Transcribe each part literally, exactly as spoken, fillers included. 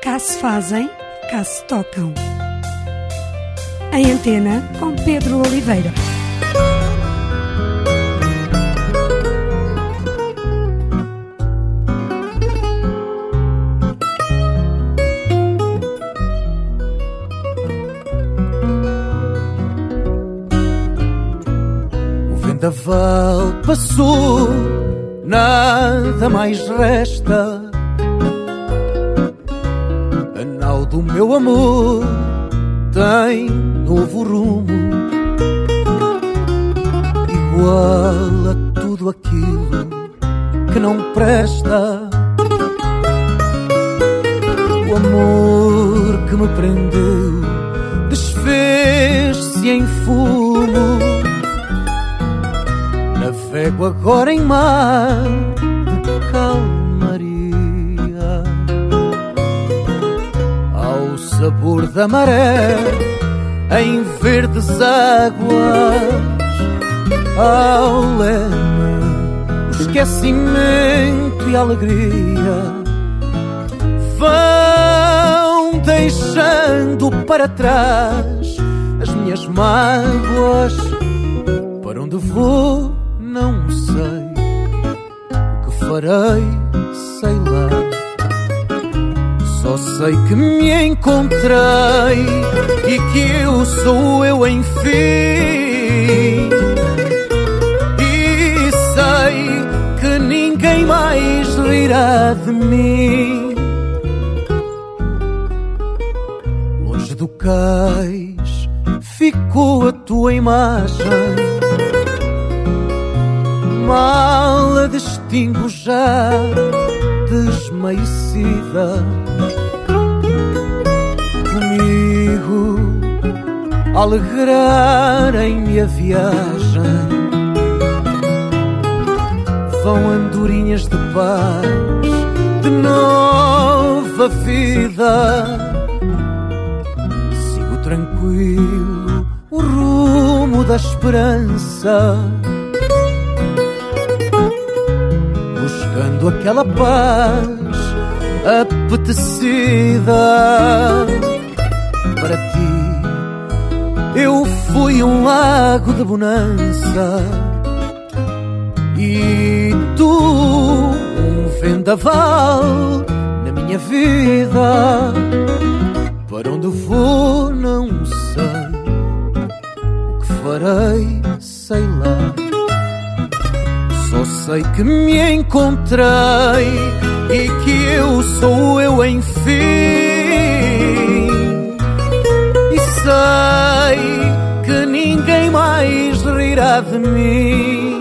Cá se fazem, cá se tocam. Em Antena, com Pedro Oliveira. O vendaval passou, nada mais resta. A nau do meu amor tem novo rumo, igual a tudo aquilo que não presta. O amor que me prendeu desfez-se em fumo. Navego agora em mar de calmaria, ao sabor da maré, em verdes águas, ao leme, o esquecimento e a alegria vão deixando para trás as minhas mágoas. Para onde vou não sei, o que farei sei lá. Só sei que me encontrei e que eu sou eu enfim. E sei que ninguém mais rirá de mim. Longe do cais ficou a tua imagem, mal a distingo já desmaecida. Comigo alegrarem-me a viagem, vão andorinhas de paz, de nova vida. Sigo tranquilo o rumo da esperança, buscando aquela paz apetecida. Para ti eu fui um lago de bonança e tu um vendaval na minha vida. Para onde vou não sei, o que farei sei lá. Só sei que me encontrei e que eu sou eu enfim. E sei que ninguém mais rirá de mim.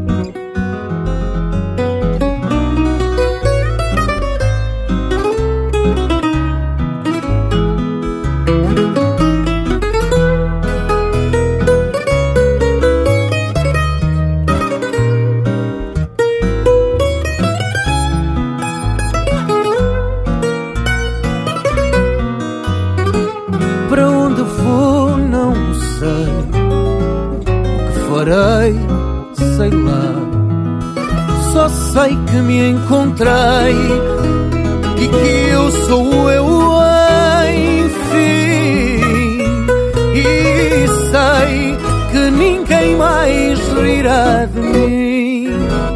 Sei lá, só sei que me encontrei e que eu sou eu enfim. E sei que ninguém mais rirá de mim.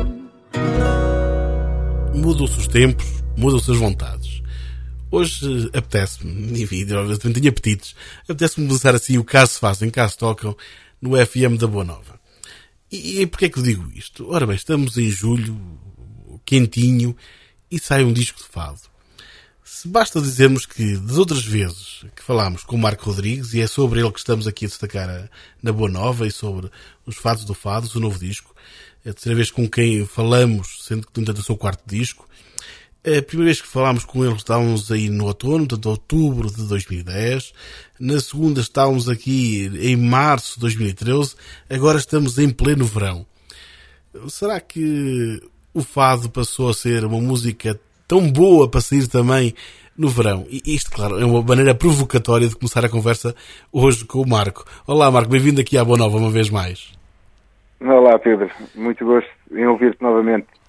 Mudam-se os tempos, mudam-se as vontades. Hoje apetece-me, enfim, eu também tenho apetites, apetece-me começar assim o Cá se fazem, cá se tocam, no F M da Boa Nova. E, e porquê é que eu digo isto? Ora bem, estamos em julho, quentinho, e sai um disco de fado. Se basta dizermos que, das outras vezes que falámos com o Marco Rodrigues, e é sobre ele que estamos aqui a destacar a, na Boa Nova, e sobre os fados do fado, o novo disco, é a terceira vez com quem falamos, sendo que portanto, é o seu quarto disco. A primeira vez que falámos com ele estávamos aí no outono, portanto outubro de dois mil e dez. Na segunda estávamos aqui em março de dois mil e treze. Agora estamos em pleno verão. Será que o fado passou a ser uma música tão boa para sair também no verão? E isto, claro, é uma maneira provocatória de começar a conversa hoje com o Marco. Olá, Marco, bem-vindo aqui à Boa Nova uma vez mais. Olá, Pedro. Muito gosto em ouvir-te novamente.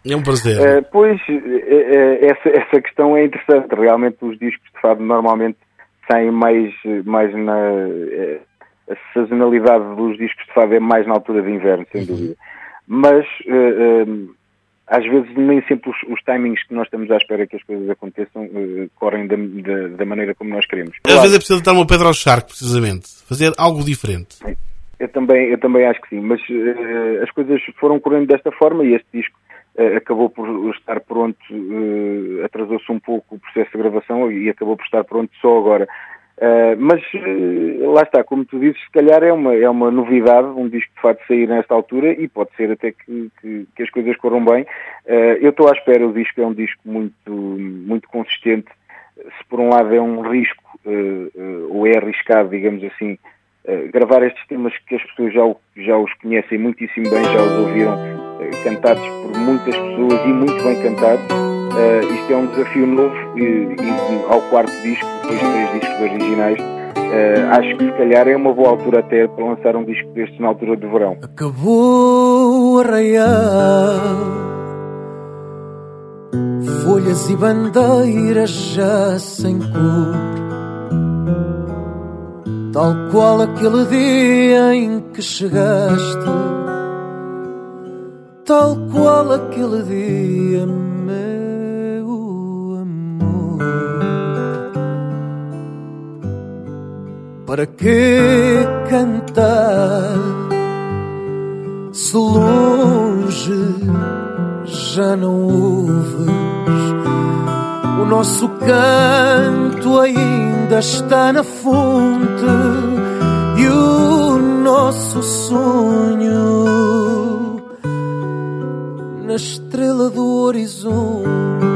É um prazer. Uh, pois, uh, uh, essa, essa questão é interessante. Realmente os discos de fado normalmente saem mais, mais na... Uh, a sazonalidade dos discos de fado é mais na altura de inverno, sem dúvida. Mas... Uh, uh, às vezes nem sempre os, os timings que nós estamos à espera que as coisas aconteçam uh, correm da, da, da maneira como nós queremos. Às claro, vezes é preciso dar uma pedra ao charco, precisamente. Fazer algo diferente. Eu também, eu também acho que sim, mas uh, as coisas foram correndo desta forma e este disco uh, acabou por estar pronto, uh, atrasou-se um pouco o processo de gravação e acabou por estar pronto só agora. Uh, mas uh, lá está, como tu dizes, se calhar é uma, é uma novidade um disco de fado sair nesta altura e pode ser até que, que, que as coisas corram bem. Uh, eu estou à espera, o disco é um disco muito, muito consistente. Se por um lado é um risco, uh, uh, ou é arriscado, digamos assim, uh, gravar estes temas que as pessoas já, já os conhecem muitíssimo bem, já os ouviram uh, cantados por muitas pessoas e muito bem cantados. Uh, isto é um desafio novo e, e ao quarto disco, depois de três discos originais, uh, acho que se calhar é uma boa altura até para lançar um disco destes na altura do verão. Acabou o arraial, folhas e bandeiras já sem cor, tal qual aquele dia em que chegaste, tal qual aquele dia, meu para que cantar se longe já não ouves? O nosso canto ainda está na fonte e o nosso sonho na estrela do horizonte.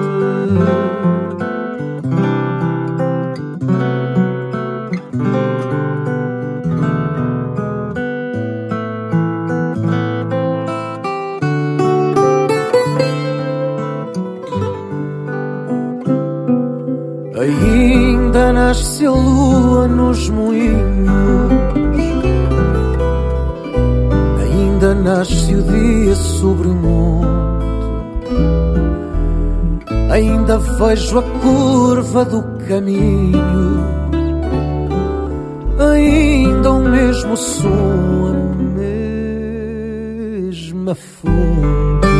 Ainda nasce a lua nos moinhos, ainda nasce o dia sobre o monte, ainda vejo a curva do caminho, ainda o mesmo som, a mesma fonte.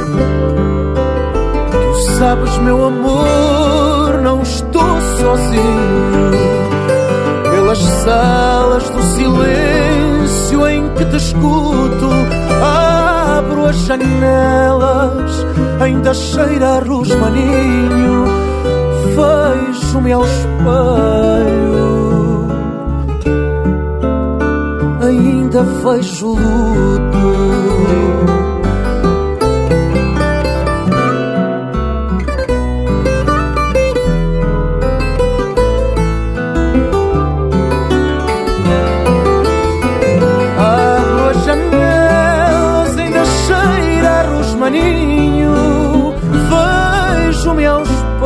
Tu sabes, meu amor, não estou sozinho pelas salas do silêncio em que te escuto. Abro as janelas, ainda cheira a rosmaninho, vejo-me ao espelho, ainda vejo luto. Vejo-me ao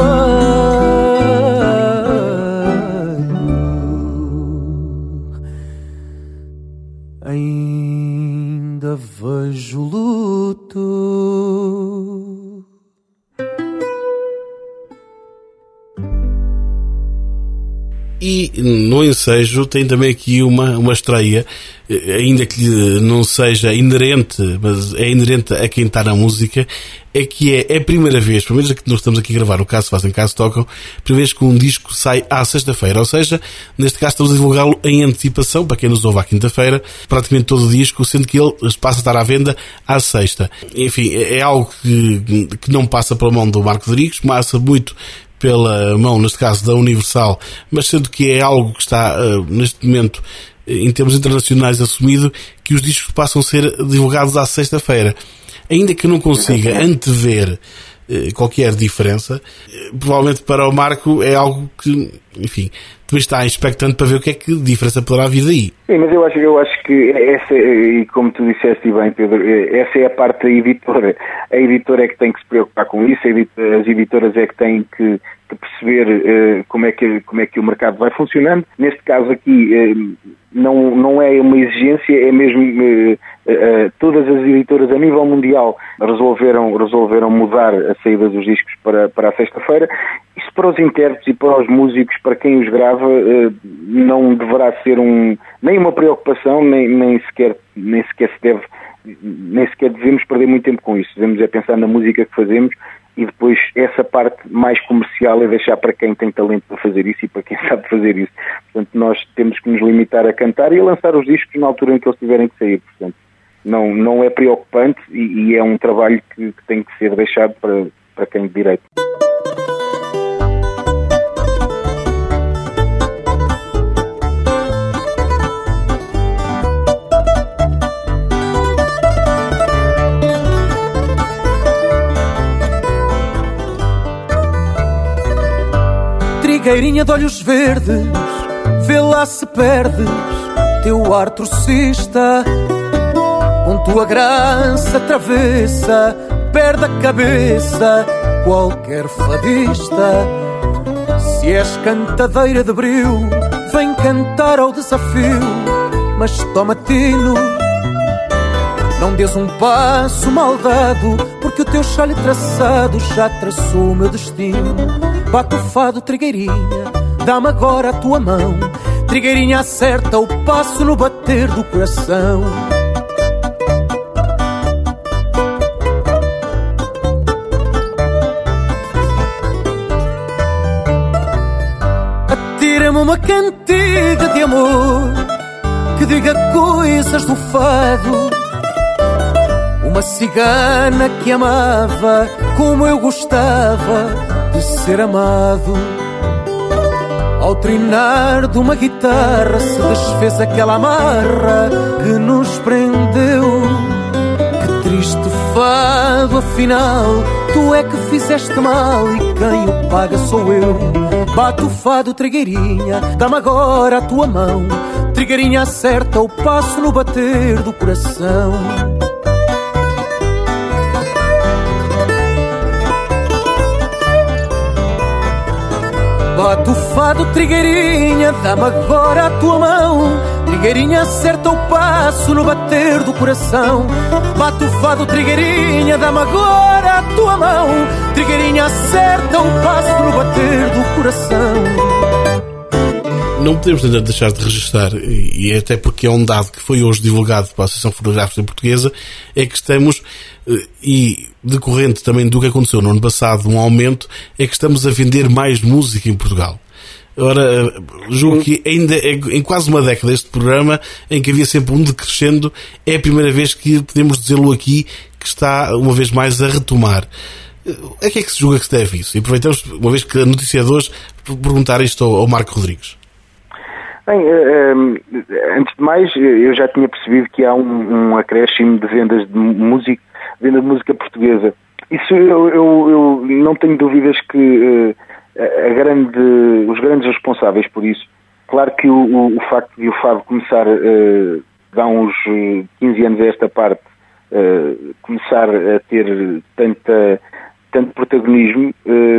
espelho, ainda vejo luto. E no ensejo tem também aqui uma, uma estreia, ainda que não seja inerente, mas é inerente a quem está na música, é que é a primeira vez, pelo menos que nós estamos aqui a gravar, o Caso Fazem, Caso Tocam, a primeira vez que um disco sai à sexta-feira, ou seja, neste caso estamos a divulgá-lo em antecipação, para quem nos ouve à quinta-feira, praticamente todo o disco, sendo que ele passa a estar à venda à sexta. Enfim, é algo que, que não passa pela mão do Marco Rodrigues, passa muito pela mão, neste caso, da Universal, mas sendo que é algo que está, uh, neste momento, em termos internacionais, assumido, que os discos passam a ser divulgados à sexta-feira. Ainda que eu não consiga antever uh, qualquer diferença, uh, provavelmente para o Marco é algo que, enfim, também está expectante para ver o que é que diferença poderá vir daí. Sim, mas eu acho, eu acho que essa, e como tu disseste bem, Pedro, essa é a parte da editora. A editora é que tem que se preocupar com isso, as editoras é que têm que, que perceber uh, como, é que, como é que o mercado vai funcionando. Neste caso aqui, uh, não, não é uma exigência, é mesmo uh, Uh, todas as editoras a nível mundial resolveram, resolveram mudar a saída dos discos para, para a sexta-feira. Isso para os intérpretes e para os músicos, para quem os grava, uh, não deverá ser um, nem uma preocupação, nem, nem, sequer, nem sequer se deve, nem sequer devemos perder muito tempo com isso. Devemos é pensar na música que fazemos e depois essa parte mais comercial é deixar para quem tem talento para fazer isso e para quem sabe fazer isso. Portanto, nós temos que nos limitar a cantar e a lançar os discos na altura em que eles tiverem que sair. Portanto, Não, não é preocupante e, e é um trabalho que, que tem que ser deixado para, para quem de direito. Trigueirinha de olhos verdes, vê lá se perdes teu ar trocista. Com tua graça travessa, perde a cabeça qualquer fadista. Se és cantadeira de breu, vem cantar ao desafio, mas toma tino. Não des um passo mal dado, porque o teu chale traçado já traçou o meu destino. Bate o fado, trigueirinha, dá-me agora a tua mão. Trigueirinha, acerta o passo no bater do coração. Atira-me uma cantiga de amor que diga coisas do fado. Uma cigana que amava como eu gostava de ser amado. Ao trinar de uma guitarra se desfez aquela amarra que nos prendeu. Que triste fado, afinal, tu é que fizeste mal e quem o paga sou eu. Bate o fado, trigueirinha, dá-me agora a tua mão. Trigueirinha, acerta o passo no bater do coração. Bate o fado, trigueirinha, dá-me agora a tua mão. Trigueirinha, acerta o passo no bater do coração. Bate o fado, trigueirinha, dá-me agora a tua mão. Trigueirinha, acerta o passo no bater do coração. Não podemos deixar de registrar, e até porque é um dado que foi hoje divulgado pela Associação Fonográfica Portuguesa, é que estamos, e decorrente também do que aconteceu no ano passado, um aumento, é que estamos a vender mais música em Portugal. Ora, julgo que ainda é, em quase uma década este programa, em que havia sempre um decrescendo, é a primeira vez que podemos dizê-lo aqui, que está uma vez mais a retomar. A que é que se julga que se deve isso? E aproveitamos, uma vez que a notícia de hoje, perguntar isto ao, ao Marco Rodrigues. Bem, antes de mais, eu já tinha percebido que há um, um acréscimo de vendas de música, venda de música portuguesa. Isso eu, eu, eu não tenho dúvidas que a grande, os grandes responsáveis por isso, claro que o, o facto de o fado começar, há uns quinze anos a esta parte, começar a ter tanta, tanto protagonismo,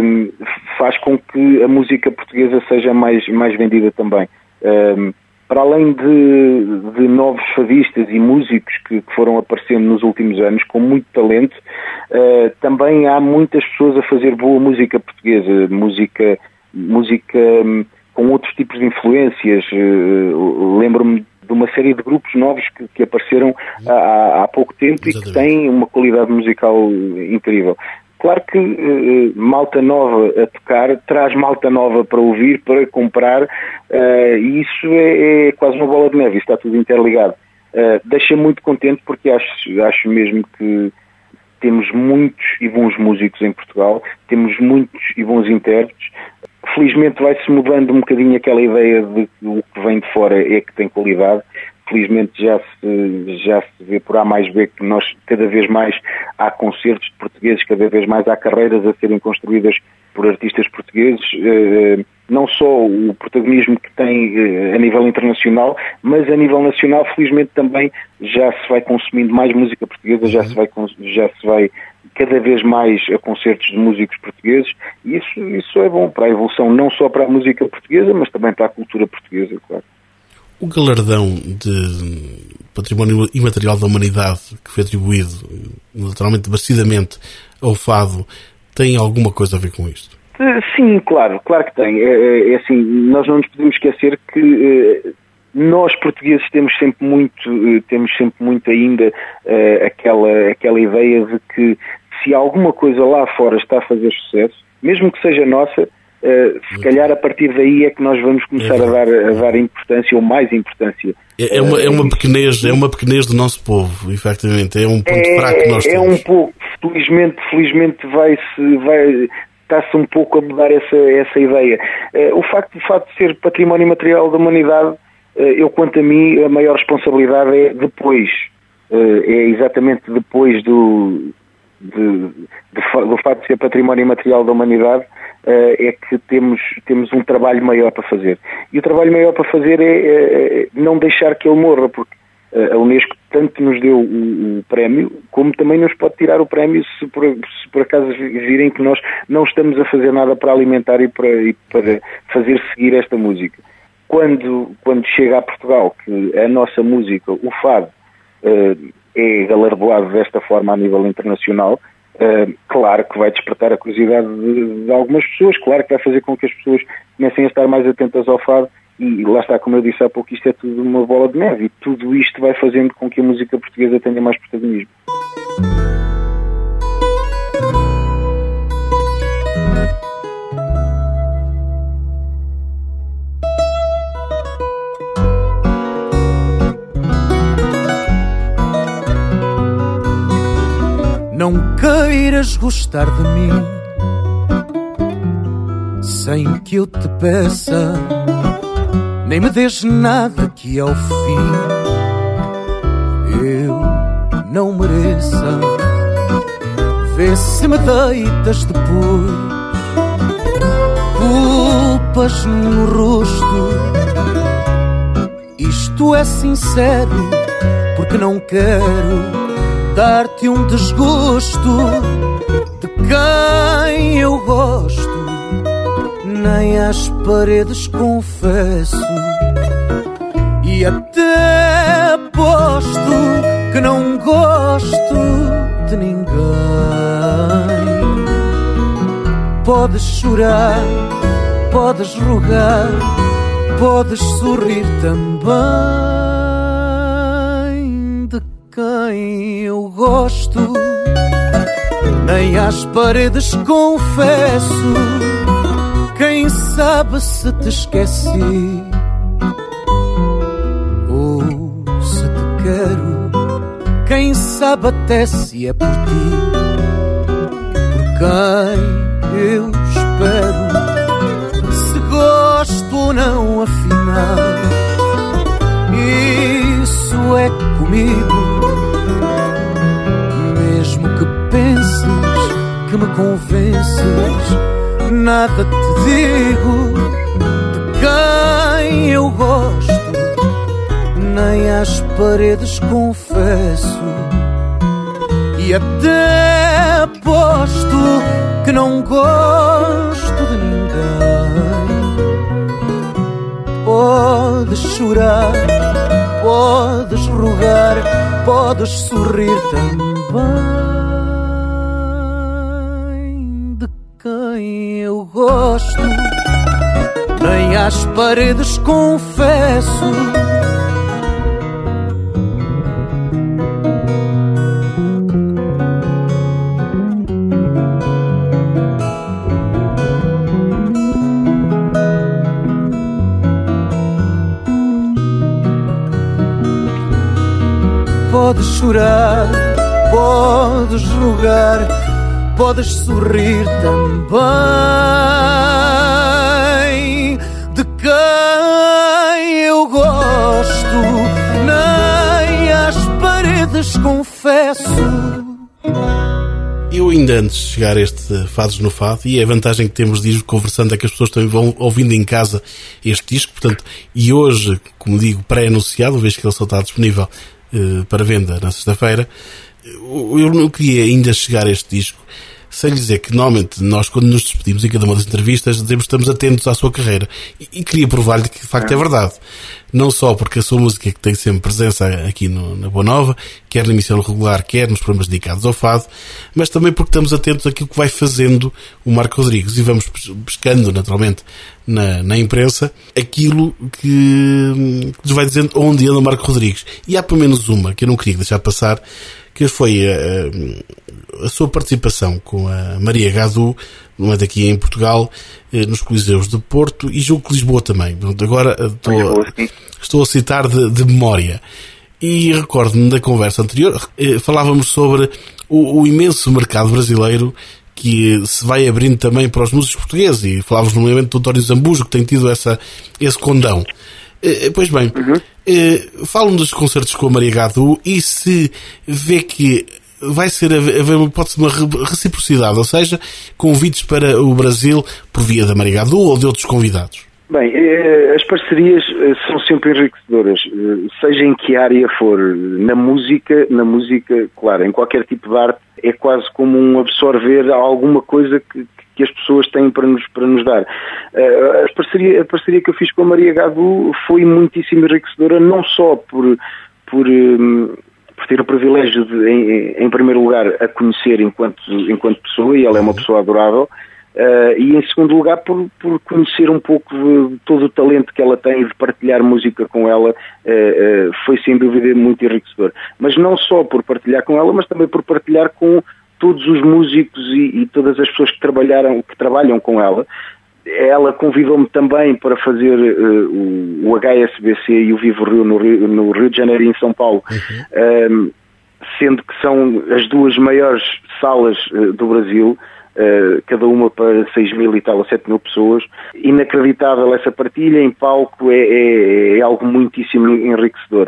faz com que a música portuguesa seja mais, mais vendida também. Um, para além de, de novos fadistas e músicos que, que foram aparecendo nos últimos anos com muito talento, uh, também há muitas pessoas a fazer boa música portuguesa, música, música um, com outros tipos de influências. Uh, lembro-me de uma série de grupos novos que, que apareceram há, há pouco tempo e que têm uma qualidade musical incrível. Claro que uh, malta nova a tocar traz malta nova para ouvir, para comprar, uh, e isso é, é quase uma bola de neve, isso está tudo interligado. Uh, deixa-me muito contente porque acho, acho mesmo que temos muitos e bons músicos em Portugal, temos muitos e bons intérpretes. Felizmente vai-se mudando um bocadinho aquela ideia de que o que vem de fora é que tem qualidade. Felizmente já se, já se vê por A mais B que nós cada vez mais há concertos de portugueses, cada vez mais há carreiras a serem construídas por artistas portugueses, não só o protagonismo que tem a nível internacional, mas a nível nacional, felizmente também já se vai consumindo mais música portuguesa, já se vai, já se vai cada vez mais a concertos de músicos portugueses, e isso, isso é bom para a evolução, não só para a música portuguesa, mas também para a cultura portuguesa, claro. O galardão de Património Imaterial da Humanidade que foi atribuído, naturalmente, merecidamente, ao fado, tem alguma coisa a ver com isto? Sim, claro, claro que tem. É, é assim, nós não nos podemos esquecer que eh, nós portugueses temos sempre muito, eh, temos sempre muito ainda eh, aquela, aquela ideia de que se alguma coisa lá fora está a fazer sucesso, mesmo que seja nossa, Uh, se calhar a partir daí é que nós vamos começar é a, dar, a dar importância ou mais importância. É, é, uma, é, uma pequenez, é uma pequenez do nosso povo, efetivamente, é um ponto é, fraco que nós é temos. É um pouco, felizmente, felizmente vai-se, vai, está-se um pouco a mudar essa, essa ideia. Uh, o facto de, facto de ser património imaterial da humanidade, uh, eu quanto a mim, a maior responsabilidade é depois, uh, é exatamente depois do... De, de, do facto de ser património imaterial da humanidade, uh, é que temos, temos um trabalho maior para fazer. E o trabalho maior para fazer é, é não deixar que ele morra, porque uh, a Unesco tanto nos deu o, o prémio, como também nos pode tirar o prémio se por, se por acaso virem que nós não estamos a fazer nada para alimentar e para, e para fazer seguir esta música. Quando, quando chega a Portugal, que a nossa música, o fado, uh, é galardoado desta forma a nível internacional, uh, claro que vai despertar a curiosidade de, de algumas pessoas, claro que vai fazer com que as pessoas comecem a estar mais atentas ao fado, e lá está, como eu disse há pouco, isto é tudo uma bola de neve, e tudo isto vai fazendo com que a música portuguesa tenha mais protagonismo. Não queiras gostar de mim sem que eu te peça, nem me des nada que ao fim eu não mereça. Vê se me deitas depois culpas no rosto. Isto é sincero, porque não quero dar-te um desgosto de quem eu gosto. Nem às paredes confesso, e até aposto que não gosto de ninguém. Podes chorar, podes rogar, podes sorrir também. De quem eu gosto, nem às paredes confesso. Quem sabe se te esqueci ou se te quero. Quem sabe até se é por ti, por quem eu espero. Se gosto ou não, afinal, isso é comigo. Mesmo que penses que me convences, nada te digo de quem eu gosto, nem às paredes confesso, e até aposto que não gosto de ninguém. Podes chorar, podes rogar, podes sorrir também. De quem eu gosto, nem às paredes confesso. Podes chorar, podes rogar, podes sorrir também. De quem eu gosto, nem às paredes confesso. Eu ainda antes de chegar a este Fados no Fado, e a vantagem que temos de ir conversando é que as pessoas também vão ouvindo em casa este disco, portanto, e hoje, como digo, pré-anunciado, vejo que ele só está disponível uh, para venda na sexta-feira, eu não queria ainda chegar a este disco sem lhe dizer que, normalmente, nós, quando nos despedimos em cada uma das entrevistas, dizemos que estamos atentos à sua carreira. E, e queria provar-lhe que, de facto, é verdade. Não só porque a sua música que tem sempre presença aqui no, na Boa Nova, quer na emissão regular, quer nos programas dedicados ao fado, mas também porque estamos atentos àquilo que vai fazendo o Marco Rodrigues e vamos pescando, naturalmente, na, na imprensa, aquilo que, que nos vai dizendo onde anda o Marco Rodrigues. E há pelo menos uma que eu não queria deixar passar, que foi a, a sua participação com a Maria Gadu, não é daqui em Portugal, nos Coliseus de Porto e julgo que Lisboa também. Agora estou, estou a citar de, de memória. E recordo-me da conversa anterior, falávamos sobre o, o imenso mercado brasileiro que se vai abrindo também para os músicos portugueses, e falávamos no momento do António Zambujo, que tem tido essa, esse condão. Pois bem, uhum. Falam dos concertos com a Maria Gadu e se vê que vai ser haver uma hipótese de uma reciprocidade, ou seja, convites para o Brasil por via da Maria Gadu ou de outros convidados. Bem, as parcerias são sempre enriquecedoras, seja em que área for. Na música, na música, claro, em qualquer tipo de arte, é quase como um absorver alguma coisa que, que as pessoas têm para nos, para nos dar. A parceria, a parceria que eu fiz com a Maria Gadu foi muitíssimo enriquecedora, não só por, por, por ter o privilégio de, em, em primeiro lugar, a conhecer enquanto, enquanto pessoa, e ela é uma pessoa adorável. Uh, e em segundo lugar por, por conhecer um pouco de todo o talento que ela tem e de partilhar música com ela, uh, uh, foi sem dúvida muito enriquecedor. Mas não só por partilhar com ela, mas também por partilhar com todos os músicos e, e todas as pessoas que, trabalharam, que trabalham com ela. Ela convidou-me também para fazer uh, o, o H S B C e o Vivo Rio no, Rio no Rio de Janeiro e em São Paulo, uhum. um, sendo que são as duas maiores salas uh, do Brasil. Uh, cada uma para seis mil e tal ou sete mil pessoas. Inacreditável essa partilha em palco, é, é, é algo muitíssimo enriquecedor.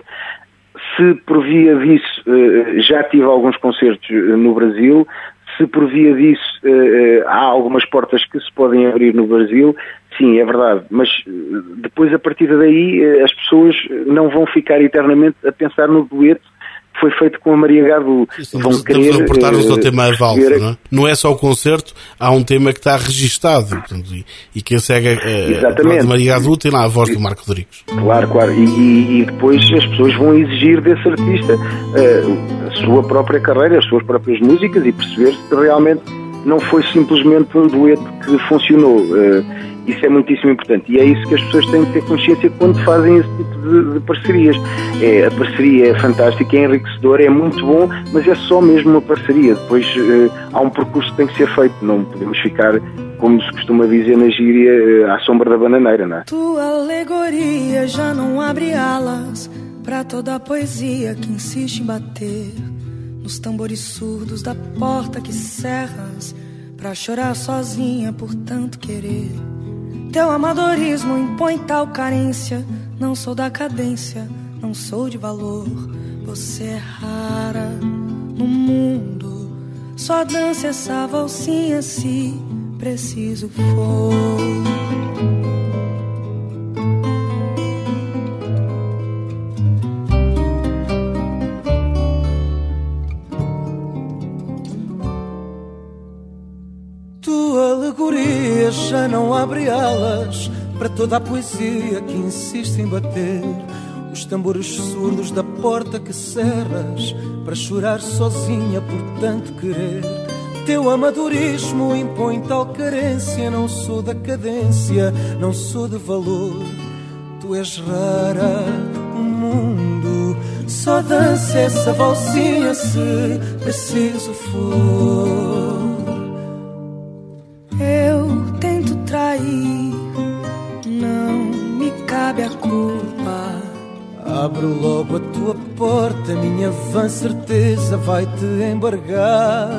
Se por via disso uh, já tive alguns concertos uh, no Brasil, se por via disso uh, há algumas portas que se podem abrir no Brasil, sim, é verdade, mas uh, depois a partir daí uh, as pessoas não vão ficar eternamente a pensar no dueto que foi feito com a Maria Gadu. Vão querer reportar-nos ao tema a valsa, não é? Não é só o concerto, há um tema que está registado, portanto, e, e quem segue a, a de Maria Gadu tem lá a voz do Marco Rodrigues. Claro, claro, e, e, e depois as pessoas vão exigir desse artista uh, a sua própria carreira, as suas próprias músicas, e perceber se realmente não foi simplesmente um dueto que funcionou. Uh, Isso é muitíssimo importante e é isso que as pessoas têm de ter consciência quando fazem esse tipo de, de parcerias. É, a parceria é fantástica, é enriquecedora, é muito bom, mas é só mesmo uma parceria. Depois uh, há um percurso que tem que ser feito, não podemos ficar, como se costuma dizer na gíria, uh, à sombra da bananeira, não é? Tua alegoria já não abre alas pra toda a poesia que insiste em bater nos tambores surdos da porta que cerras pra chorar sozinha por tanto querer. Teu amadorismo impõe tal carência. Não sou da cadência, não sou de valor. Você é rara no mundo. Só dança essa valsinha se preciso for. Já não abre alas para toda a poesia que insiste em bater os tambores surdos da porta que cerras para chorar sozinha por tanto querer. Teu amadorismo impõe tal carência. Não sou da cadência, não sou de valor. Tu és rara no mundo. Só dança essa valsinha se preciso for. Não me cabe a culpa. Abro logo a tua porta, minha vã certeza vai te embargar.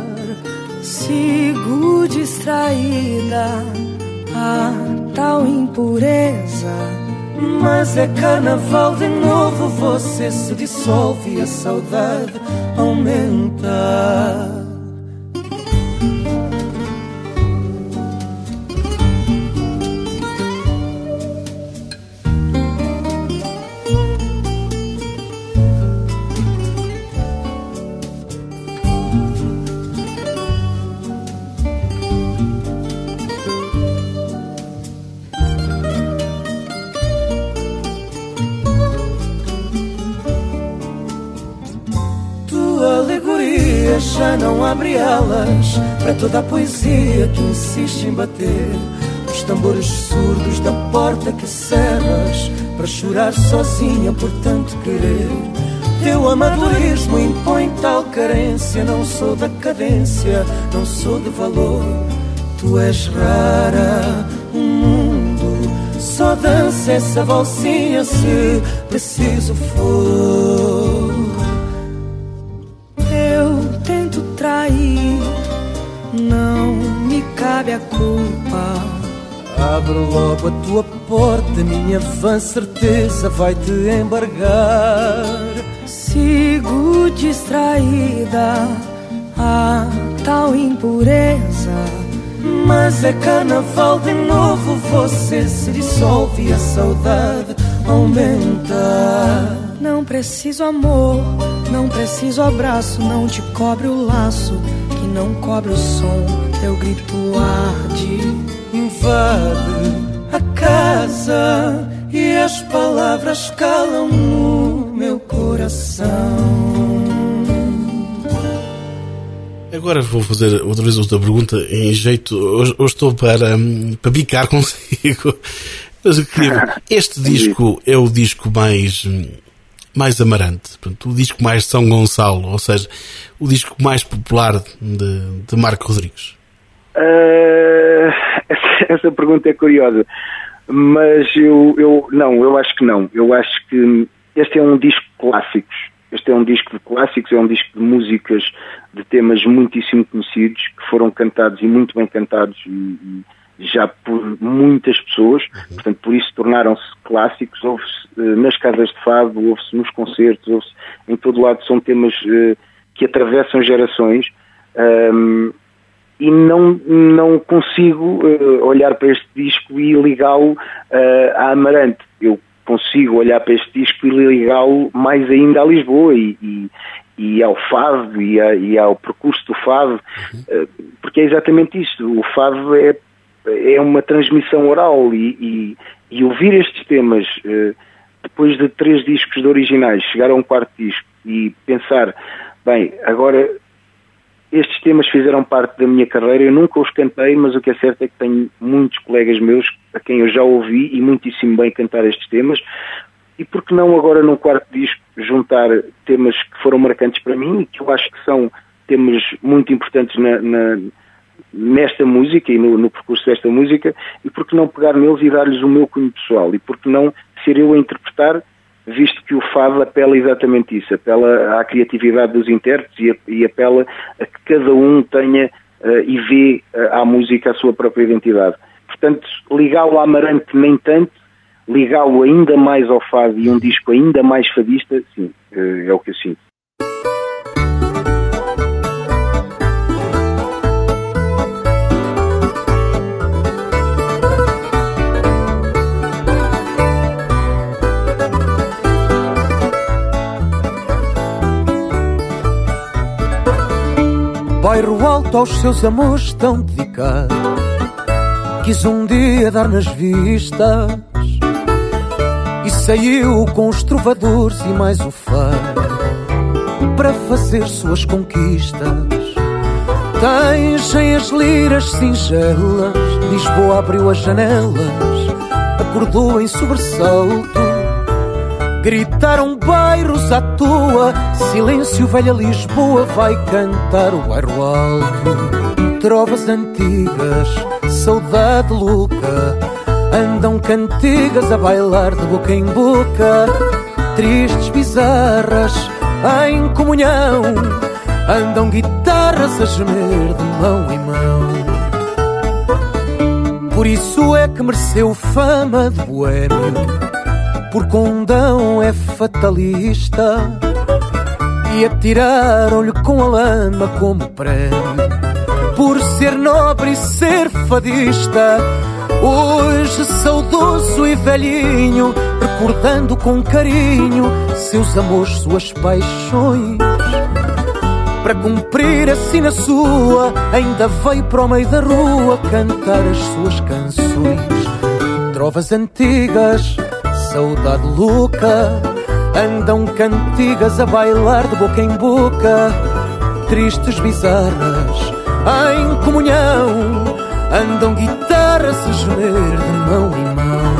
Sigo distraída a tal impureza, mas é carnaval de novo, você se dissolve e a saudade aumenta. já não abre alas para toda a poesia que insiste em bater os tambores surdos da porta que cerras para chorar sozinha por tanto querer. Teu amadorismo impõe tal carência. Não sou da cadência, não sou de valor. Tu és rara, o mundo só dança essa valsinha se preciso for. Eu tento trair, não me cabe a culpa. Abre logo a tua porta, minha vã certeza vai te embargar. Sigo distraída, a tal impureza. Mas é carnaval de novo, você se dissolve e a saudade aumenta. Não preciso amor, não preciso abraço. Não te cobre o laço, que não cobre o som. Teu grito arde, invade a casa e as palavras calam no meu coração. Agora vou fazer outra vez outra pergunta em jeito. Hoje, hoje estou para, para bicar consigo. Mas eu queria, este disco é o disco mais, mais amarante, portanto, o disco mais São Gonçalo, ou seja, o disco mais popular de, de Marco Rodrigues? Uh, essa, essa pergunta é curiosa, mas eu, eu não, eu acho que não. Eu acho que este é um disco de clássicos. Este é um disco de clássicos, é um disco de músicas, de temas muitíssimo conhecidos, que foram cantados e muito bem cantados e, e já por muitas pessoas, uhum. Portanto, por isso tornaram-se clássicos. Ouve-se uh, nas casas de fado, ouve-se nos concertos, ouve-se em todo lado. São temas uh, que atravessam gerações. Um, e não, não consigo uh, olhar para este disco e ligá-lo uh, a Amarante. Eu consigo olhar para este disco e ligá-lo mais ainda a Lisboa e, e, e ao fado e, a, e ao percurso do fado, uhum. uh, porque é exatamente isto. O fado é, é uma transmissão oral e, e, e ouvir estes temas uh, depois de três discos de originais, chegar a um quarto disco e pensar, bem, agora estes temas fizeram parte da minha carreira, eu nunca os cantei, mas o que é certo é que tenho muitos colegas meus a quem eu já ouvi e muitíssimo bem cantar estes temas, e por que não agora num quarto disco juntar temas que foram marcantes para mim e que eu acho que são temas muito importantes na, na, nesta música e no, no percurso desta música, e por que não pegar neles e dar-lhes o meu cunho pessoal, e por que não ser eu a interpretar, visto que o fado apela exatamente isso, apela à criatividade dos intérpretes e, e apela a que cada um tenha uh, e vê uh, à música a sua própria identidade. Portanto, ligá-lo a Amarante nem tanto, ligá-lo ainda mais ao fado e um disco ainda mais fadista, sim, uh, é o que eu sinto. Bairro alto aos seus amores tão dedicado, quis um dia dar nas vistas e saiu com os trovadores e mais o fado para fazer suas conquistas. Tangem as liras singelas, Lisboa abriu as janelas, acordou em sobressalto. Gritaram bairros à toa, silêncio, velha Lisboa vai cantar o bairro alto. Trovas antigas, saudade louca, andam cantigas a bailar de boca em boca. Tristes bizarras em comunhão, andam guitarras a gemer de mão em mão. Por isso é que mereceu fama de boêmio, por condão é fatalista, e atiraram-lhe com a lama como prémio, por ser nobre e ser fadista. Hoje saudoso e velhinho, recordando com carinho seus amores, suas paixões, para cumprir a sina sua, ainda veio para o meio da rua cantar as suas canções. Trovas antigas, saudade louca, andam cantigas a bailar de boca em boca. tristes bizarras, em comunhão, andam guitarras a gemer de mão em mão.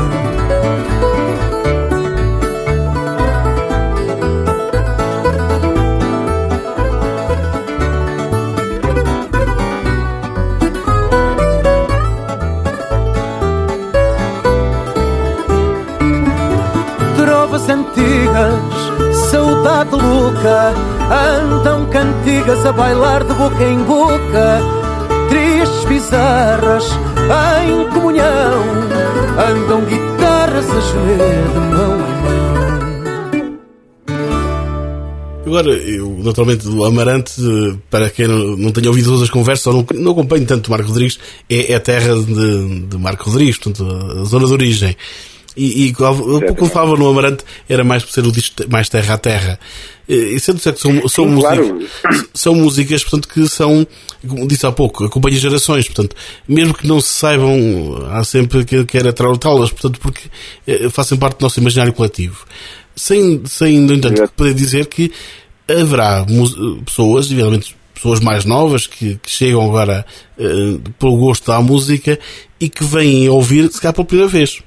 Trovas antigas, saudade louca, andam cantigas a bailar de boca em boca, tristes bizarras em comunhão, andam guitarras a gemer de mão em mão. Agora, eu, naturalmente, o Amarante, para quem não, não tenha ouvido todas as conversas ou não, não acompanhe tanto Marco Rodrigues, é, é a terra de, de Marco Rodrigues, portanto, a zona de origem. E, e quando falava no Amarante era mais por ser o disco mais terra a terra. E sendo certo que são, são, Sim, músicas, claro. são músicas, portanto, que são, como disse há pouco, acompanham gerações, portanto, mesmo que não se saibam, há sempre que queira tratá-las, portanto, porque eh, fazem parte do nosso imaginário coletivo. Sem, sem no entanto, é. poder dizer que haverá pessoas, evidentemente, pessoas mais novas que, que chegam agora eh, pelo gosto da música e que vêm ouvir, se calhar, pela primeira vez.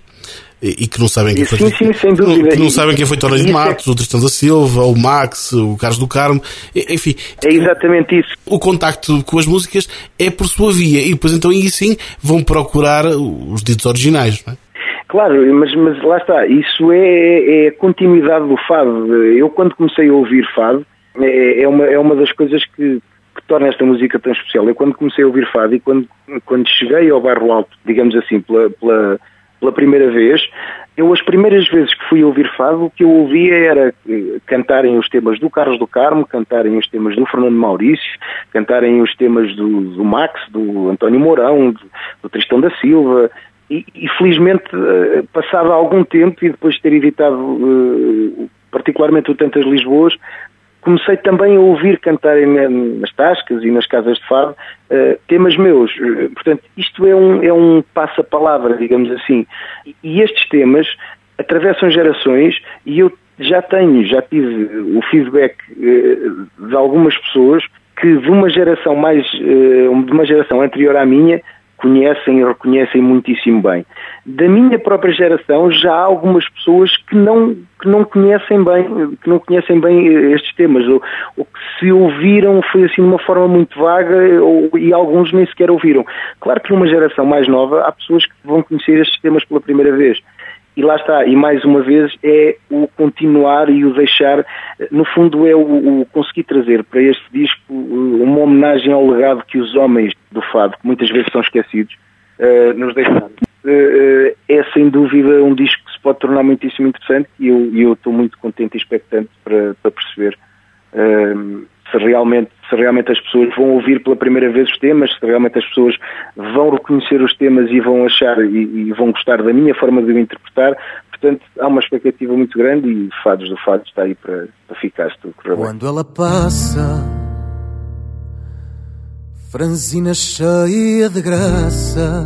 E que não sabem quem foi, sim, sim, sem dúvida. Que não sabem quem foi Torres de Matos, é... o Tristão da Silva, o Max, o Carlos do Carmo, enfim. É exatamente isso. O contacto com as músicas é por sua via e depois então aí sim vão procurar os ditos originais, não é? Claro, mas, mas lá está, isso é, é a continuidade do fado. Eu quando comecei a ouvir fado, é, é, uma, é uma das coisas que, que torna esta música tão especial. Eu quando comecei a ouvir fado e quando, quando cheguei ao Bairro Alto, digamos assim, pela... pela Pela primeira vez, eu as primeiras vezes que fui ouvir fado, o que eu ouvia era cantarem os temas do Carlos do Carmo, cantarem os temas do Fernando Maurício, cantarem os temas do, do Max, do António Mourão, do, do Tristão da Silva, e, e felizmente, passado algum tempo, e depois de ter editado particularmente o Tantas Lisboas, comecei também a ouvir cantarem nas tascas e nas casas de fado uh, temas meus. Portanto, isto é um, é um passa-palavra, digamos assim. E estes temas atravessam gerações e eu já tenho, já tive o feedback uh, de algumas pessoas que de uma geração mais, uh, de uma geração anterior à minha, conhecem e reconhecem muitíssimo bem. Da minha própria geração já há algumas pessoas que não, que não conhecem bem, que não conhecem bem estes temas, ou, ou que se ouviram foi assim de uma forma muito vaga, ou, e alguns nem sequer ouviram. Claro que numa geração mais nova há pessoas que vão conhecer estes temas pela primeira vez. E lá está, e mais uma vez é o continuar e o deixar, no fundo é o, o conseguir trazer para este disco uma homenagem ao legado que os homens do fado, que muitas vezes são esquecidos, uh, nos deixaram. Uh, é sem dúvida um disco que se pode tornar muitíssimo interessante e eu, eu estou muito contente e expectante para, para perceber uh, se, realmente, se realmente as pessoas vão ouvir pela primeira vez os temas, se realmente as pessoas vão reconhecer os temas e vão achar e, e vão gostar da minha forma de o interpretar. Portanto, há uma expectativa muito grande e Fados do Fado está aí para, para ficar, se tudo correr bem. Quando ela passa, franzina cheia de graça,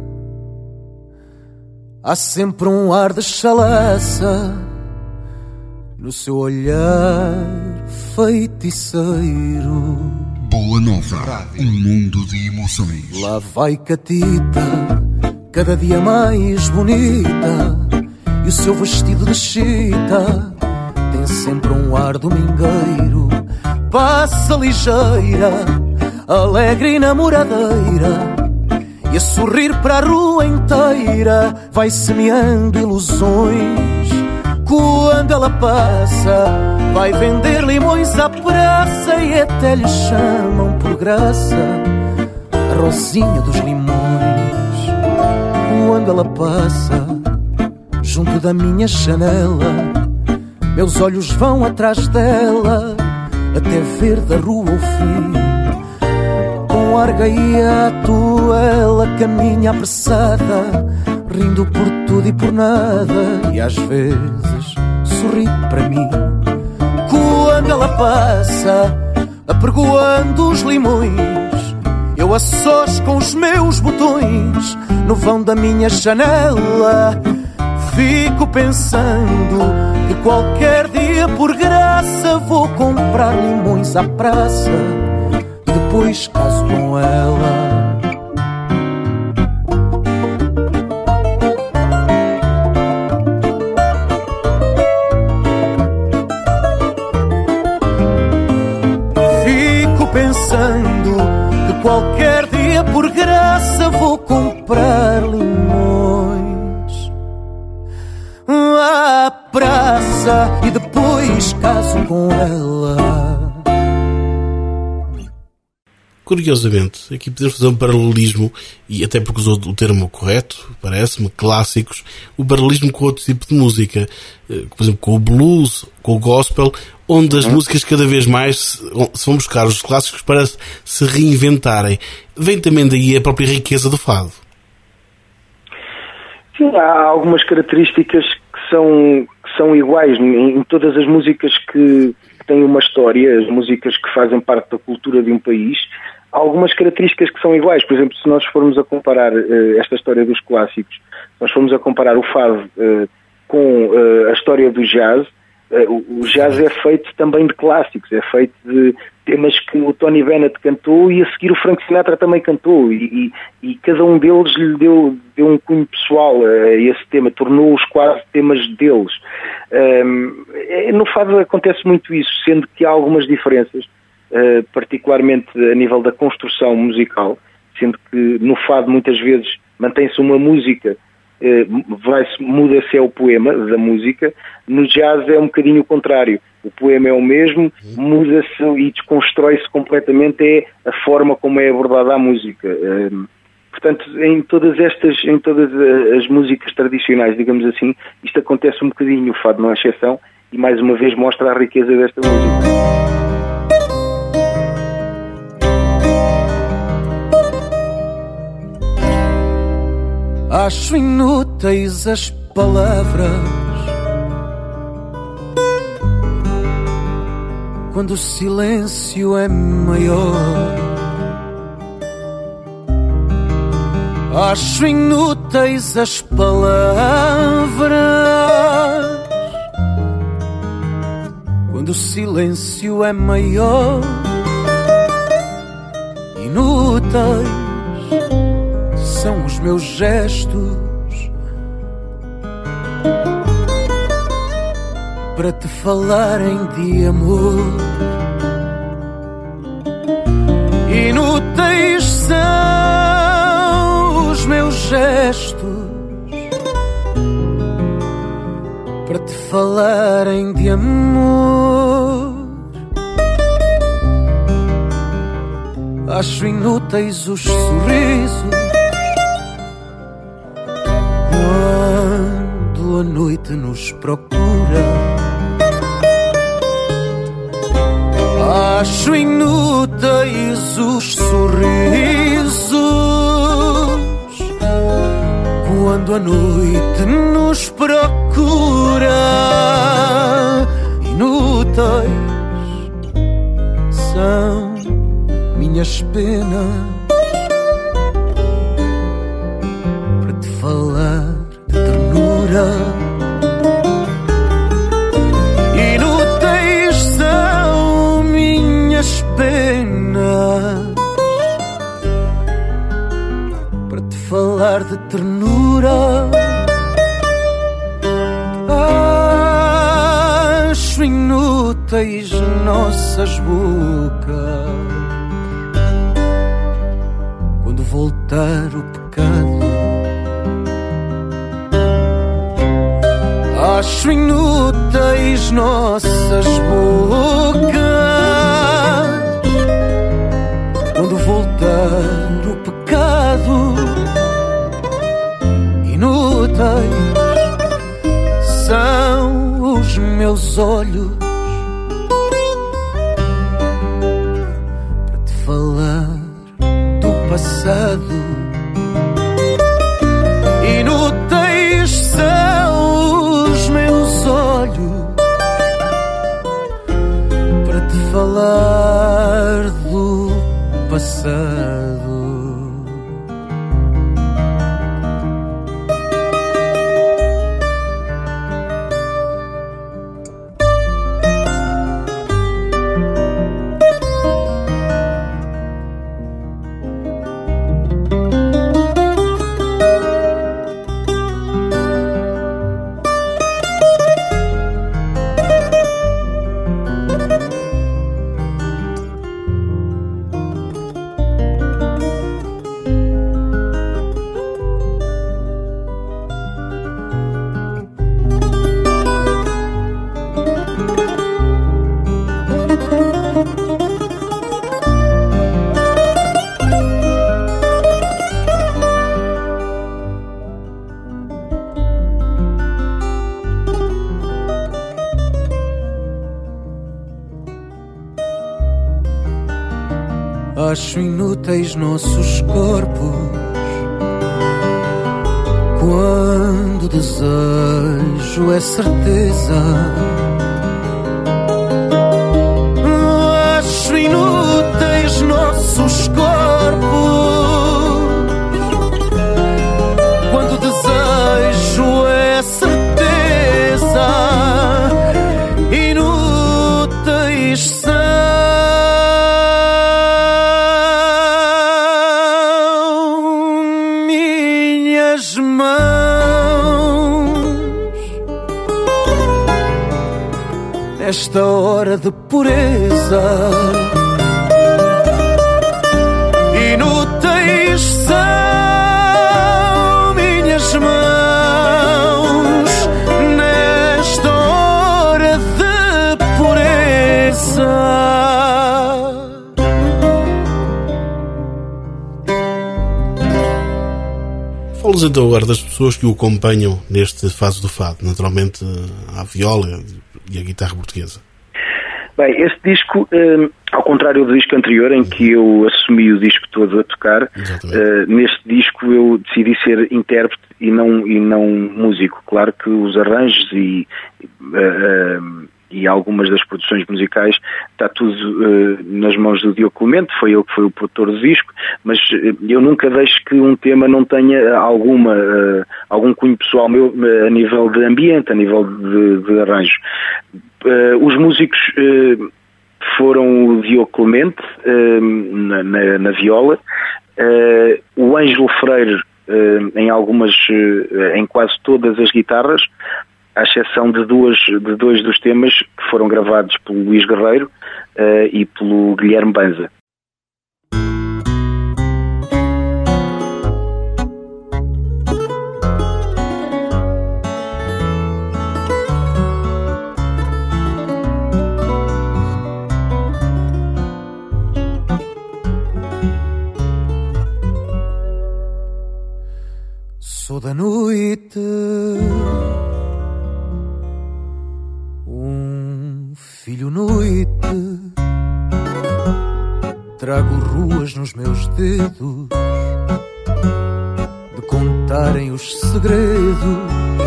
há sempre um ar de chalaça no seu olhar feiticeiro. Boa Nova, um mundo de emoções. Lá vai Catita, cada dia mais bonita, e o seu vestido de chita tem sempre um ar domingueiro. Passa ligeira, alegre e namoradeira, e a sorrir para a rua inteira vai semeando ilusões. Quando ela passa, vai vender limões à praça e até lhe chamam por graça a Rosinha dos Limões. Quando ela passa junto da minha janela, meus olhos vão atrás dela até ver da rua o fim. Com ar gaiato ela caminha apressada, rindo por tudo e por nada, e às vezes sorri para mim. Quando ela passa apregoando os limões, eu a sós com os meus botões no vão da minha janela, fico pensando que qualquer dia por graça vou comprar limões à praça depois caso com ela. Pensando que qualquer dia por graça vou comprar limões à praça e depois caso com ela. Curiosamente, aqui podemos fazer um paralelismo, e até porque usou o termo correto, parece-me, clássicos, o paralelismo com outro tipo de música, por exemplo, com o blues, com o gospel, onde as hum. músicas cada vez mais se vão buscar os clássicos para se reinventarem. Vem também daí a própria riqueza do fado. Sim, há algumas características que são, que são iguais em, em todas as músicas que têm uma história, as músicas que fazem parte da cultura de um país. Há algumas características que são iguais. Por exemplo, se nós formos a comparar uh, esta história dos clássicos, se nós formos a comparar o fado uh, com uh, a história do jazz, uh, o jazz é feito também de clássicos, é feito de temas que o Tony Bennett cantou e a seguir o Frank Sinatra também cantou, e, e, e cada um deles lhe deu, deu um cunho pessoal a esse tema, tornou-os quase temas deles. Um, no fado acontece muito isso, sendo que há algumas diferenças, uh, particularmente a nível da construção musical, sendo que no fado muitas vezes mantém-se uma música, uh, vai-se, muda-se é o poema da música. No jazz é um bocadinho o contrário, o poema é o mesmo, muda-se e desconstrói-se completamente é a forma como é abordada a música. Uh, Portanto, em todas estas, em todas as músicas tradicionais, digamos assim, isto acontece um bocadinho, o fado não é exceção, e mais uma vez mostra a riqueza desta música. Acho inúteis as palavras quando o silêncio é maior. Acho inúteis as palavras quando o silêncio é maior. Inúteis são os meus gestos para te falarem de amor. Inúteis são os meus gestos para te falarem de amor. Acho inúteis os sorrisos quando a noite nos procura. Acho inúteis os sorrisos quando a noite nos procura. Inúteis são minhas penas para te falar de ternura. Inúteis são minhas penas para te falar de ternura. Acho inúteis nossas bocas quando voltar o pecado. Acho inúteis nossas bocas quando voltar o pecado. Inúteis são os meus olhos para te falar do passado. Inúteis são os meus olhos para te falar do passado. acho inúteis nossos corpos quando desejo é certeza. Acho inúteis nossos corpos quando desejo é certeza. Inúteis são minhas mãos nesta hora de pureza. Inúteis são minhas mãos nesta hora de pureza. Fala-nos então agora das pessoas que o acompanham neste fase do fado, naturalmente a viola e a guitarra portuguesa. Bem, este disco, um, ao contrário do disco anterior, em que eu assumi o disco todo a tocar, uh, neste disco eu decidi ser intérprete e não, e não músico. Claro que os arranjos e, uh, uh, e algumas das produções musicais está tudo uh, nas mãos do Diogo Clemente, foi ele que foi o produtor do disco, mas uh, eu nunca deixo que um tema não tenha alguma, uh, algum cunho pessoal meu uh, a nível de ambiente, a nível de, de arranjo. Uh, os músicos uh, foram o Diogo Clemente uh, na, na, na viola, uh, o Ângelo Freire uh, em algumas, uh, em quase todas as guitarras, à exceção de, duas, de dois dos temas que foram gravados pelo Luís Guerreiro uh, e pelo Guilherme Banza. Sou da noite, um filho noite, trago ruas nos meus dedos, de contarem os segredos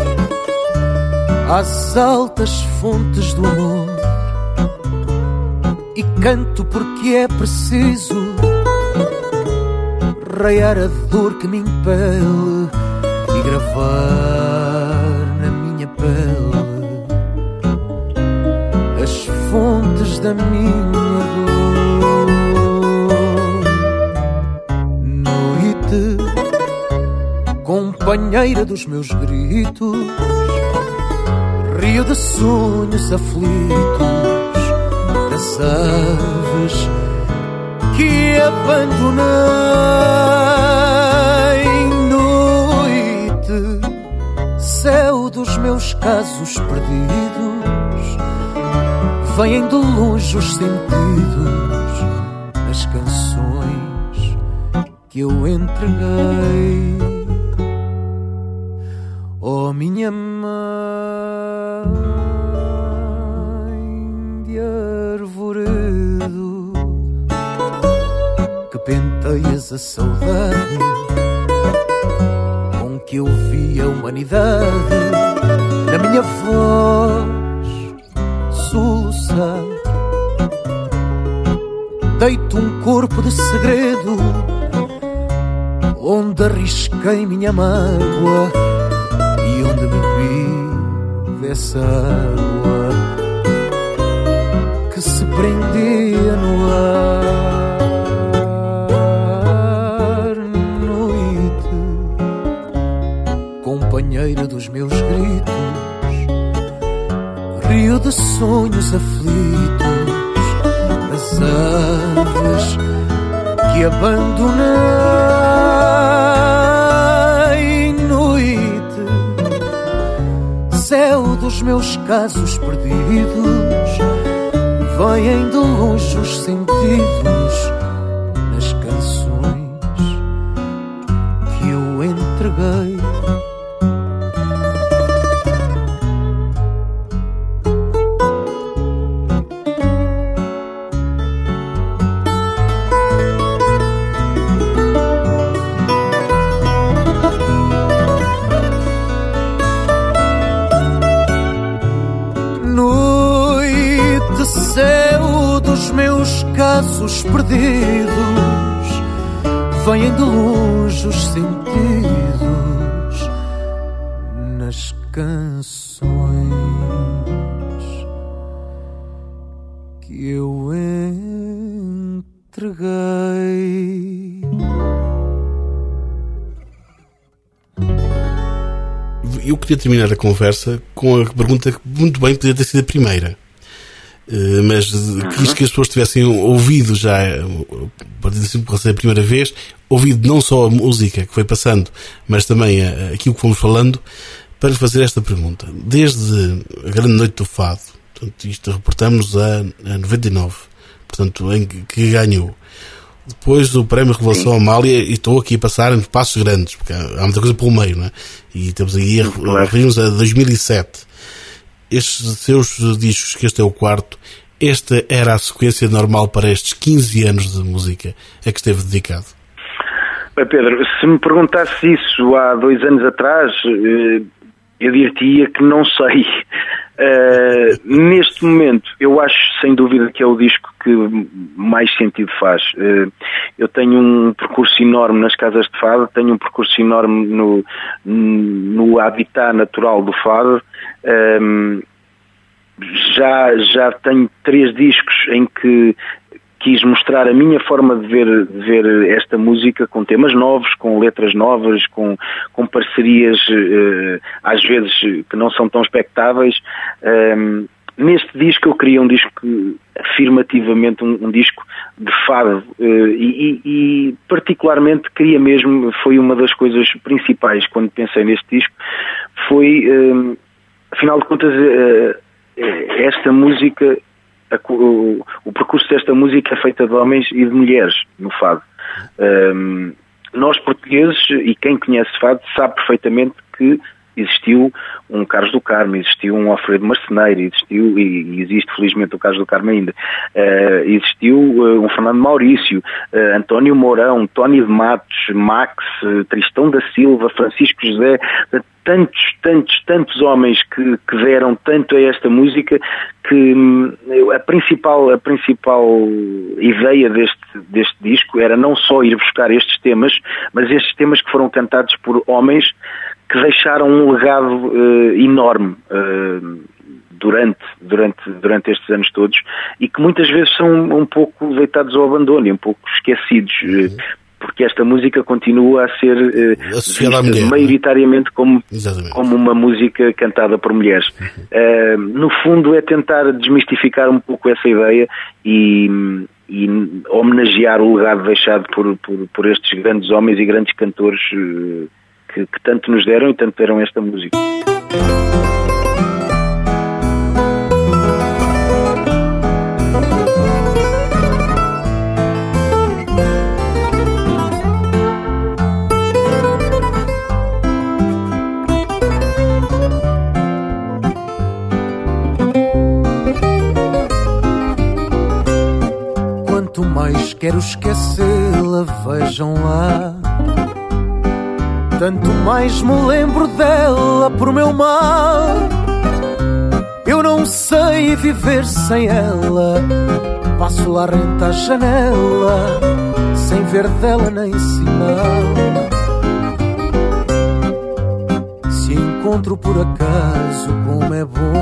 às altas fontes do amor, e canto porque é preciso raiar a dor que me impele e gravar na minha pele as fontes da minha dor. Noite, companheira dos meus gritos, rio de sonhos aflitos, das aves que abandonei. Céu dos meus casos perdidos, vêm de longe os sentidos nas canções que eu entreguei. Oh, minha mãe de arvoredo, que penteias a saudade que eu vi a humanidade na minha voz soluçar. Deito um corpo de segredo onde arrisquei minha mágoa e onde bebi dessa água que se prendia no ar. Companheira dos meus gritos, rio de sonhos aflitos, das aves que abandonei. Noite, céu dos meus casos perdidos, vêm de longe os sentidos nas canções que eu entreguei. casos perdidos vêm de longe os sentidos nas canções que eu entreguei. Eu queria terminar a conversa com a pergunta que muito bem podia ter sido a primeira, uh, mas quis que as pessoas tivessem ouvido já, a partir da primeira vez, ouvido não só a música que foi passando, mas também a, aquilo que fomos falando, para lhe fazer esta pergunta. Desde a Grande Noite do Fado, portanto, isto reportamos a, a noventa e nove, portanto, em que, que ganhou. Depois o Prémio Revelação Amália, e estou aqui a passar em passos grandes, porque há muita coisa pelo meio, não é? E estamos aí a referirmos a dois mil e sete. Estes seus discos, que este é o quarto, esta era a sequência normal para estes quinze anos de música a que esteve dedicado? Bem, Pedro, se me perguntasse isso há dois anos atrás, eu diria que não sei. Uh, neste momento, eu acho sem dúvida que é o disco que mais sentido faz. Uh, eu tenho um percurso enorme nas casas de fado, tenho um percurso enorme no, no habitat natural do fado. Um, já, já tenho três discos em que quis mostrar a minha forma de ver, de ver esta música, com temas novos, com letras novas, com, com parcerias uh, às vezes que não são tão expectáveis. Um, neste disco eu queria um disco afirmativamente um, um disco de fado uh, e, e particularmente queria mesmo, foi uma das coisas principais quando pensei neste disco, foi um, afinal de contas uh, esta música, O, o percurso desta música é feito de homens e de mulheres no fado. Um, nós portugueses, e quem conhece fado, sabe perfeitamente que existiu um Carlos do Carmo, existiu um Alfredo Marceneiro, existiu, e, e existe felizmente o Carlos do Carmo ainda, uh, existiu uh, um Fernando Maurício, uh, António Mourão, Tony de Matos, Max, uh, Tristão da Silva, Francisco José, uh, tantos, tantos, tantos homens que, que deram tanto a esta música, que hum, a principal, a principal ideia deste, deste disco era não só ir buscar estes temas, mas estes temas que foram cantados por homens que deixaram um legado uh, enorme uh, durante, durante, durante estes anos todos, e que muitas vezes são um pouco deitados ao abandono, um pouco esquecidos, uhum. uh, porque esta música continua a ser uh, vista mulher, maioritariamente como, como uma música cantada por mulheres. Uhum. Uh, no fundo é tentar desmistificar um pouco essa ideia e, e homenagear o legado deixado por, por, por estes grandes homens e grandes cantores uh, Que, que tanto nos deram e tanto deram esta música. Quanto mais quero esquecê-la, vejam lá, tanto mais me lembro dela por meu mal. Eu não sei viver sem ela, passo lá rente à janela, sem ver dela nem sinal. Se encontro por acaso, como é bom,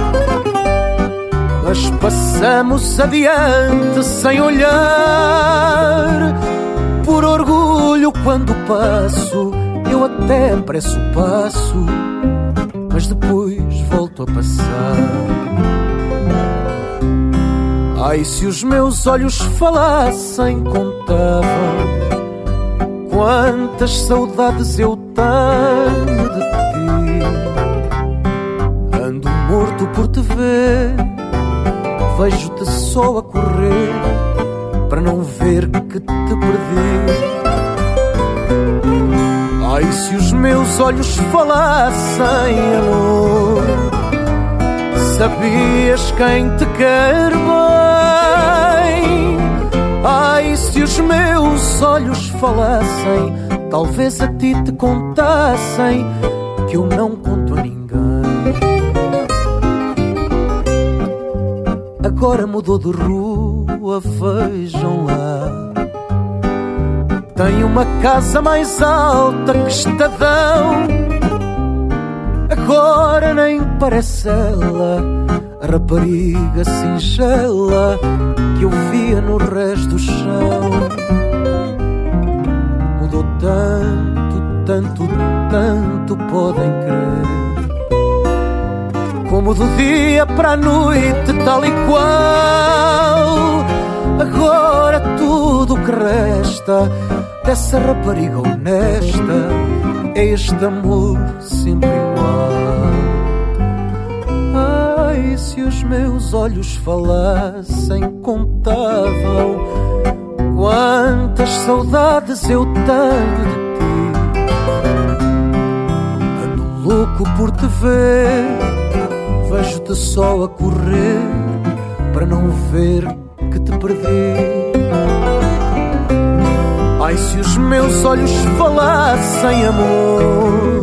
mas passamos adiante sem olhar. Por orgulho quando passo, eu até apresso o passo, mas depois volto a passar. Ai, se os meus olhos falassem, contavam quantas saudades eu tenho de ti. Ando morto por te ver, vejo-te só a correr, para não ver que te perdi. Ai, se os meus olhos falassem, amor, sabias quem te quer bem. Ai, se os meus olhos falassem, talvez a ti te contassem que eu não conto a ninguém. Agora mudou de rua rua, vejam lá. Tem uma casa mais alta que Estadão. Agora nem parece ela a rapariga singela que eu via no resto do chão. Mudou tanto, tanto, tanto, podem crer. Como do dia para a noite, tal e qual. Agora tudo o que resta dessa rapariga honesta é este amor sempre igual. Ai, se os meus olhos falassem, contavam quantas saudades eu tenho de ti. Ando louco por te ver, vejo-te só a correr para não ver que te perdi. Ai, se os meus olhos falassem, amor,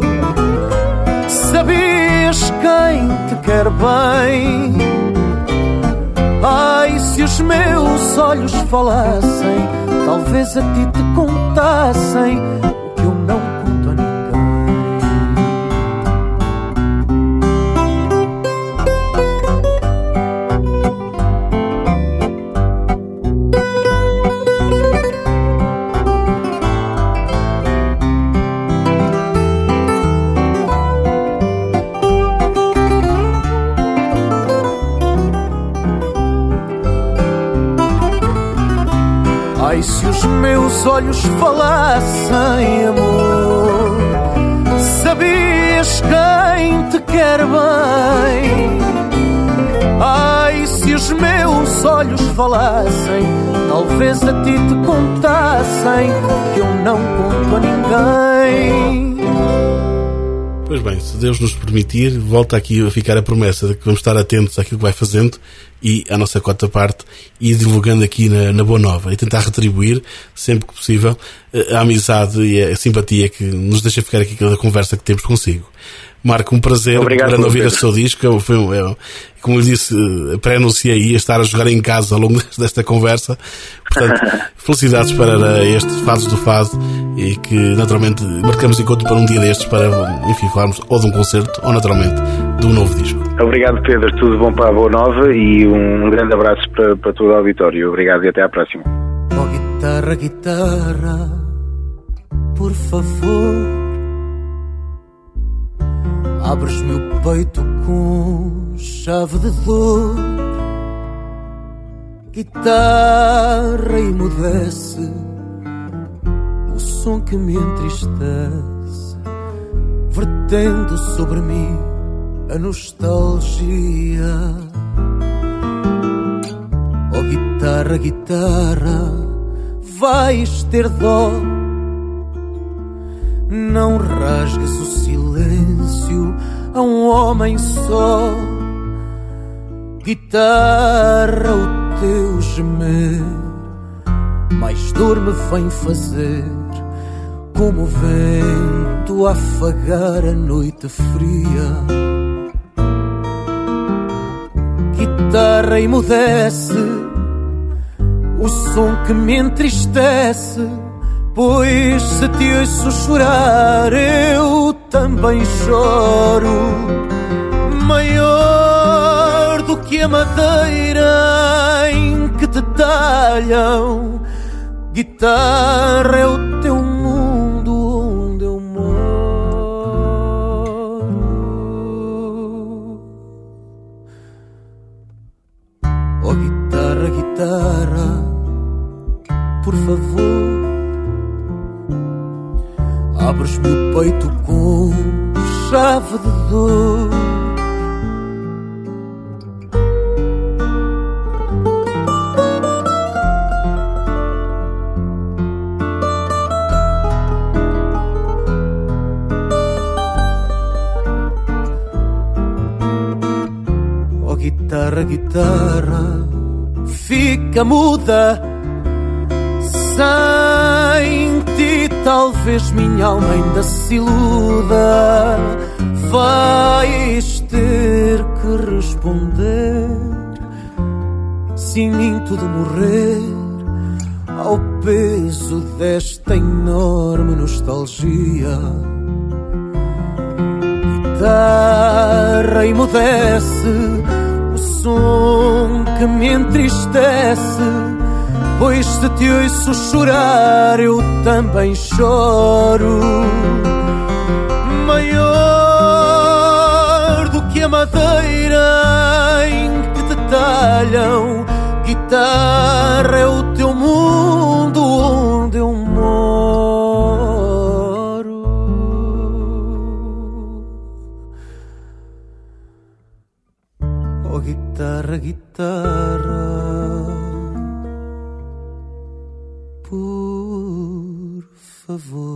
sabias quem te quer bem. Ai, se os meus olhos falassem, talvez a ti te contassem o que eu não conto a ninguém. Ai, se os meus olhos falassem, amor, sabias quem te quer bem. Ai, se os meus olhos falassem, talvez a ti te contassem que eu não conto a ninguém. Pois bem, se Deus nos permitir, volta aqui a ficar a promessa de que vamos estar atentos àquilo que vai fazendo e à nossa cota parte e divulgando aqui na, na Boa Nova e tentar retribuir, sempre que possível, a amizade e a simpatia que nos deixa ficar aqui cada conversa que temos consigo. Marco, um prazer, obrigado, para ouvir Pedro. o seu disco. Foi, é, como eu disse, pré-anunciei, ia estar a jogar em casa ao longo desta conversa. Portanto, felicidades para este Fados do Fado e que, naturalmente, marcamos encontro para um dia destes para, enfim, falarmos ou de um concerto ou, naturalmente, de um novo disco. Obrigado, Pedro. Tudo bom para a Boa Nova e um grande abraço para, para todo o auditório. Obrigado e até à próxima. Oh, guitarra, guitarra, por favor, abres-me o peito com chave de dor. Guitarra, emudece o som que me entristece, vertendo sobre mim a nostalgia. Oh, guitarra, guitarra, vais ter dó. Não rasgues o silêncio a um homem só. Guitarra, o teu gemer mais dor me vem fazer, como o vento a afagar a noite fria. Guitarra, emudece o som que me entristece, pois se te ouço chorar eu também choro. Maior do que a madeira em que te talham, guitarra, é o teu mundo onde eu moro. Oh, guitarra, guitarra, por favor, abres-me o peito com chave de dor. Oh, guitarra, guitarra, fica muda. Sem ti talvez minha alma ainda se iluda. Vais ter que responder assim minto de morrer ao peso desta enorme nostalgia. Guitarra emudece o som que me entristece, pois se te ouço chorar eu também choro. Maior do que a madeira em que te talham, guitarra é o teu mundo onde eu moro. Oh guitarra, guitarra, por favor.